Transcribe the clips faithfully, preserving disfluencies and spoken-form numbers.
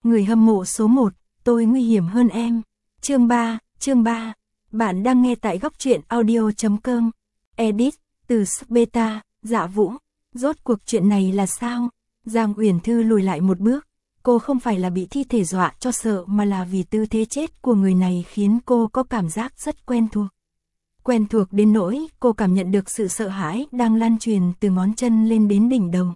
Người hâm mộ số một, tôi nguy hiểm hơn em. Chương ba, chương ba. Bạn đang nghe tại góc truyện audio chấm com. Edit, từ Beta, Dạ Vũ. Rốt cuộc chuyện này là sao? Giang Uyển Thư lùi lại một bước. Cô không phải là bị thi thể dọa cho sợ mà là vì tư thế chết của người này khiến cô có cảm giác rất quen thuộc. Quen thuộc đến nỗi cô cảm nhận được sự sợ hãi đang lan truyền từ ngón chân lên đến đỉnh đầu.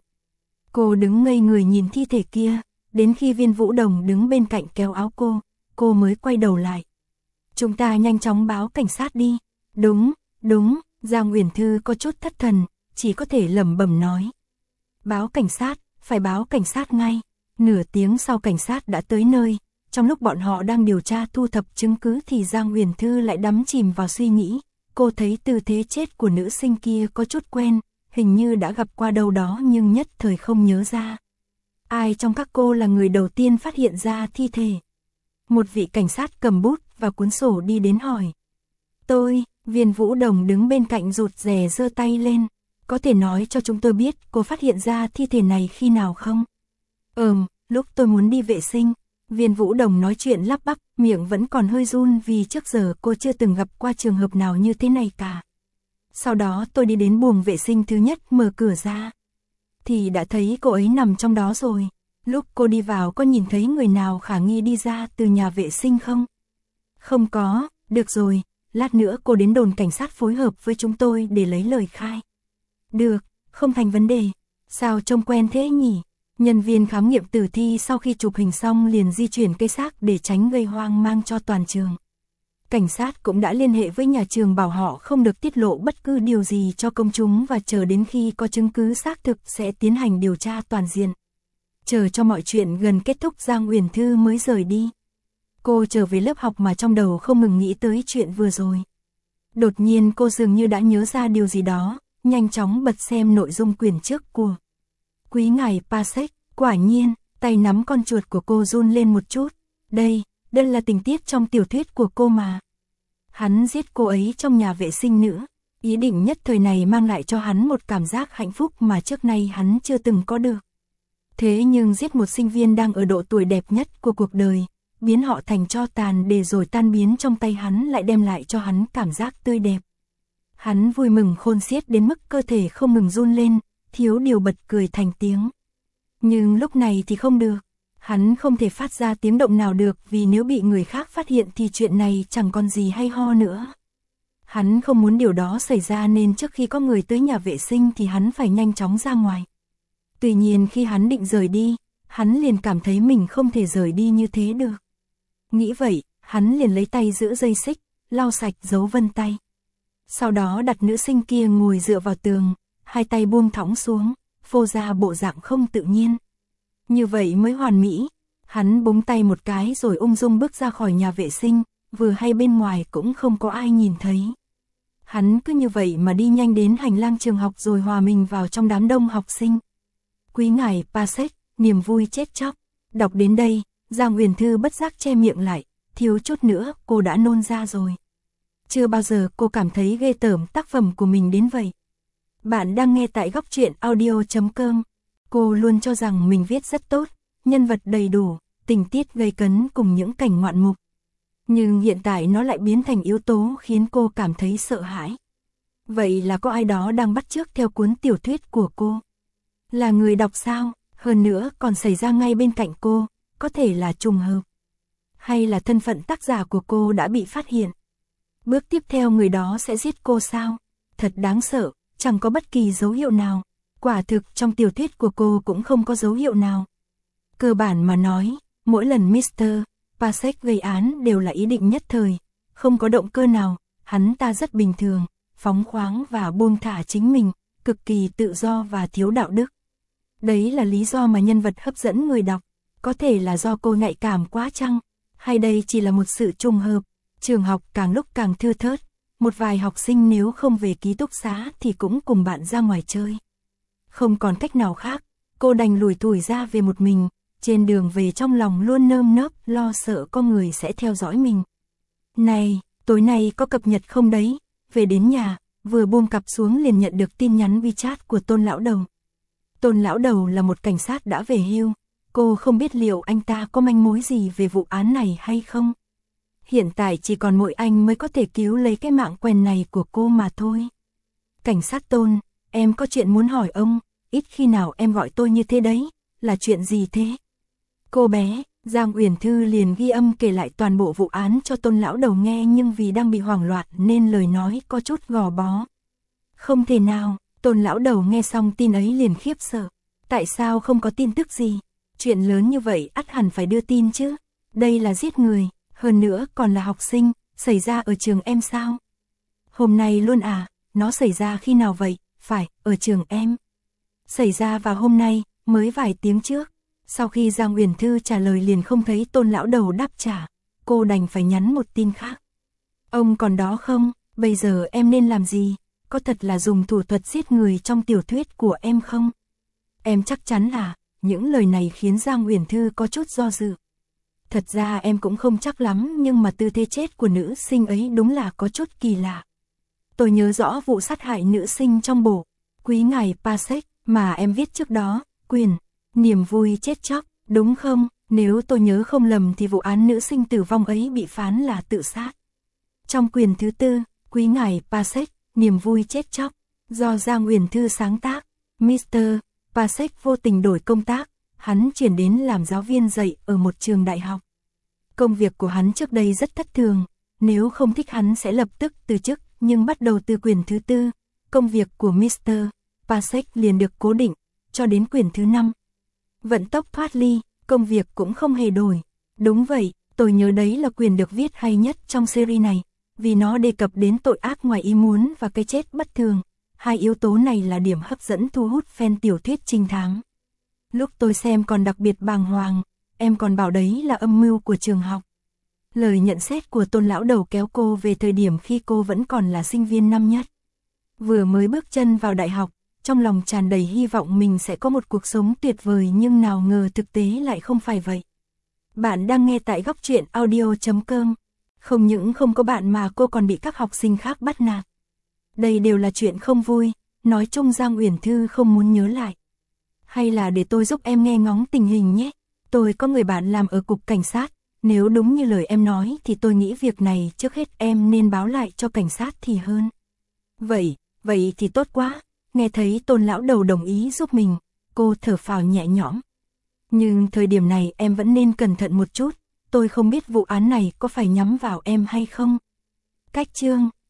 Cô đứng ngây người nhìn thi thể kia, đến khi Viên Vũ Đồng đứng bên cạnh kéo áo cô, cô mới quay đầu lại. Chúng ta nhanh chóng báo cảnh sát đi. Đúng, đúng, Giang Uyển Thư có chút thất thần, chỉ có thể lẩm bẩm nói. Báo cảnh sát, phải báo cảnh sát ngay. Nửa tiếng sau cảnh sát đã tới nơi, trong lúc bọn họ đang điều tra thu thập chứng cứ thì Giang Uyển Thư lại đắm chìm vào suy nghĩ. Cô thấy tư thế chết của nữ sinh kia có chút quen, hình như đã gặp qua đâu đó nhưng nhất thời không nhớ ra. Ai trong các cô là người đầu tiên phát hiện ra thi thể? Một vị cảnh sát cầm bút và cuốn sổ đi đến hỏi. Tôi, Viên Vũ Đồng đứng bên cạnh rụt rè giơ tay lên. Có thể nói cho chúng tôi biết cô phát hiện ra thi thể này khi nào không? Ừm, lúc tôi muốn đi vệ sinh. Viên Vũ Đồng nói chuyện lắp bắp, miệng vẫn còn hơi run vì trước giờ cô chưa từng gặp qua trường hợp nào như thế này cả. Sau đó tôi đi đến buồng vệ sinh thứ nhất, mở cửa ra thì đã thấy cô ấy nằm trong đó rồi. Lúc cô đi vào có nhìn thấy người nào khả nghi đi ra từ nhà vệ sinh không? Không có, được rồi, lát nữa cô đến đồn cảnh sát phối hợp với chúng tôi để lấy lời khai. Được, không thành vấn đề. Sao trông quen thế nhỉ? Nhân viên khám nghiệm tử thi sau khi chụp hình xong liền di chuyển cây xác để tránh gây hoang mang cho toàn trường. Cảnh sát cũng đã liên hệ với nhà trường bảo họ không được tiết lộ bất cứ điều gì cho công chúng và chờ đến khi có chứng cứ xác thực sẽ tiến hành điều tra toàn diện. Chờ cho mọi chuyện gần kết thúc Giang Uyển Thư mới rời đi. Cô trở về lớp học mà trong đầu không ngừng nghĩ tới chuyện vừa rồi. Đột nhiên cô dường như đã nhớ ra điều gì đó, nhanh chóng bật xem nội dung quyển trước của Quý ngài Pasek. Quả nhiên, tay nắm con chuột của cô run lên một chút. Đây, đây là tình tiết trong tiểu thuyết của cô mà. Hắn giết cô ấy trong nhà vệ sinh nữ. Ý định nhất thời này mang lại cho hắn một cảm giác hạnh phúc mà trước nay hắn chưa từng có được. Thế nhưng giết một sinh viên đang ở độ tuổi đẹp nhất của cuộc đời, biến họ thành tro tàn để rồi tan biến trong tay hắn lại đem lại cho hắn cảm giác tươi đẹp. Hắn vui mừng khôn xiết đến mức cơ thể không ngừng run lên, thiếu điều bật cười thành tiếng. Nhưng lúc này thì không được. Hắn không thể phát ra tiếng động nào được vì nếu bị người khác phát hiện thì chuyện này chẳng còn gì hay ho nữa. Hắn không muốn điều đó xảy ra nên trước khi có người tới nhà vệ sinh thì hắn phải nhanh chóng ra ngoài. Tuy nhiên khi hắn định rời đi, hắn liền cảm thấy mình không thể rời đi như thế được. Nghĩ vậy, hắn liền lấy tay giữ dây xích, lau sạch dấu vân tay. Sau đó đặt nữ sinh kia ngồi dựa vào tường, hai tay buông thõng xuống, phô ra bộ dạng không tự nhiên. Như vậy mới hoàn mỹ. Hắn búng tay một cái rồi ung dung bước ra khỏi nhà vệ sinh, vừa hay bên ngoài cũng không có ai nhìn thấy. Hắn cứ như vậy mà đi nhanh đến hành lang trường học rồi hòa mình vào trong đám đông học sinh. Quý ngài Pasek, niềm vui chết chóc. Đọc đến đây, Giang Uyển Thư bất giác che miệng lại, thiếu chút nữa cô đã nôn ra rồi. Chưa bao giờ cô cảm thấy ghê tởm tác phẩm của mình đến vậy. Bạn đang nghe tại góc truyện audio chấm com. Cô luôn cho rằng mình viết rất tốt, nhân vật đầy đủ, tình tiết gây cấn cùng những cảnh ngoạn mục. Nhưng hiện tại nó lại biến thành yếu tố khiến cô cảm thấy sợ hãi. Vậy là có ai đó đang bắt chước theo cuốn tiểu thuyết của cô? Là người đọc sao? Hơn nữa còn xảy ra ngay bên cạnh cô, có thể là trùng hợp. Hay là thân phận tác giả của cô đã bị phát hiện? Bước tiếp theo người đó sẽ giết cô sao? Thật đáng sợ, chẳng có bất kỳ dấu hiệu nào. Quả thực trong tiểu thuyết của cô cũng không có dấu hiệu nào. Cơ bản mà nói, mỗi lần mít tơ Pasek gây án đều là ý định nhất thời, không có động cơ nào, hắn ta rất bình thường, phóng khoáng và buông thả chính mình, cực kỳ tự do và thiếu đạo đức. Đấy là lý do mà nhân vật hấp dẫn người đọc, có thể là do cô nhạy cảm quá chăng, hay đây chỉ là một sự trùng hợp. Trường học càng lúc càng thưa thớt, một vài học sinh nếu không về ký túc xá thì cũng cùng bạn ra ngoài chơi. Không còn cách nào khác, cô đành lủi thủi ra về một mình, trên đường về trong lòng luôn nơm nớp lo sợ có người sẽ theo dõi mình. Này, tối nay có cập nhật không đấy? Về đến nhà, vừa buông cặp xuống liền nhận được tin nhắn WeChat của Tôn Lão Đầu. Tôn Lão Đầu là một cảnh sát đã về hưu, cô không biết liệu anh ta có manh mối gì về vụ án này hay không. Hiện tại chỉ còn mỗi anh mới có thể cứu lấy cái mạng quen này của cô mà thôi. Cảnh sát Tôn, em có chuyện muốn hỏi ông, ít khi nào em gọi tôi như thế đấy, là chuyện gì thế? Cô bé, Giang Uyển Thư liền ghi âm kể lại toàn bộ vụ án cho Tôn lão đầu nghe, nhưng vì đang bị hoảng loạn nên lời nói có chút gò bó. Không thể nào, Tôn lão đầu nghe xong tin ấy liền khiếp sợ. Tại sao không có tin tức gì? Chuyện lớn như vậy ắt hẳn phải đưa tin chứ. Đây là giết người, hơn nữa còn là học sinh, xảy ra ở trường em sao? Hôm nay luôn à, nó xảy ra khi nào vậy? Phải, ở trường em. Xảy ra vào hôm nay, mới vài tiếng trước. Sau khi Giang Uyển Thư trả lời liền không thấy Tôn lão đầu đáp trả, cô đành phải nhắn một tin khác. Ông còn đó không? Bây giờ em nên làm gì? Có thật là dùng thủ thuật giết người trong tiểu thuyết của em không? Em chắc chắn là, những lời này khiến Giang Uyển Thư có chút do dự. Thật ra em cũng không chắc lắm, nhưng mà tư thế chết của nữ sinh ấy đúng là có chút kỳ lạ. Tôi nhớ rõ vụ sát hại nữ sinh trong bộ Quý ngài Pasek mà em viết trước đó, quyền, niềm vui chết chóc, đúng không? Nếu tôi nhớ không lầm thì vụ án nữ sinh tử vong ấy bị phán là tự sát. Trong quyền thứ tư, Quý ngài Pasek, niềm vui chết chóc, do Giang Uyển Thư sáng tác, mít tơ Pasek vô tình đổi công tác, hắn chuyển đến làm giáo viên dạy ở một trường đại học. Công việc của hắn trước đây rất thất thường, nếu không thích hắn sẽ lập tức từ chức, nhưng bắt đầu từ quyển thứ tư, công việc của mít tơ Pasek liền được cố định, cho đến quyển thứ năm. Vận tốc thoát ly, công việc cũng không hề đổi. Đúng vậy, tôi nhớ đấy là quyển được viết hay nhất trong series này, vì nó đề cập đến tội ác ngoài ý muốn và cái chết bất thường. Hai yếu tố này là điểm hấp dẫn thu hút fan tiểu thuyết trinh thám. Lúc tôi xem còn đặc biệt bàng hoàng, em còn bảo đấy là âm mưu của trường học. Lời nhận xét của Tôn lão đầu kéo cô về thời điểm khi cô vẫn còn là sinh viên năm nhất. Vừa mới bước chân vào đại học, trong lòng tràn đầy hy vọng mình sẽ có một cuộc sống tuyệt vời, nhưng nào ngờ thực tế lại không phải vậy. Bạn đang nghe tại góc truyện audio chấm com. Không những không có bạn mà cô còn bị các học sinh khác bắt nạt. Đây đều là chuyện không vui, nói chung Giang Uyển Thư không muốn nhớ lại. Hay là để tôi giúp em nghe ngóng tình hình nhé. Tôi có người bạn làm ở cục cảnh sát, nếu đúng như lời em nói thì tôi nghĩ việc này trước hết em nên báo lại cho cảnh sát thì hơn. Vậy, vậy thì tốt quá. Nghe thấy Tôn lão đầu đồng ý giúp mình, cô thở phào nhẹ nhõm. Nhưng thời điểm này em vẫn nên cẩn thận một chút, tôi không biết vụ án này có phải nhắm vào em hay không. Cách chương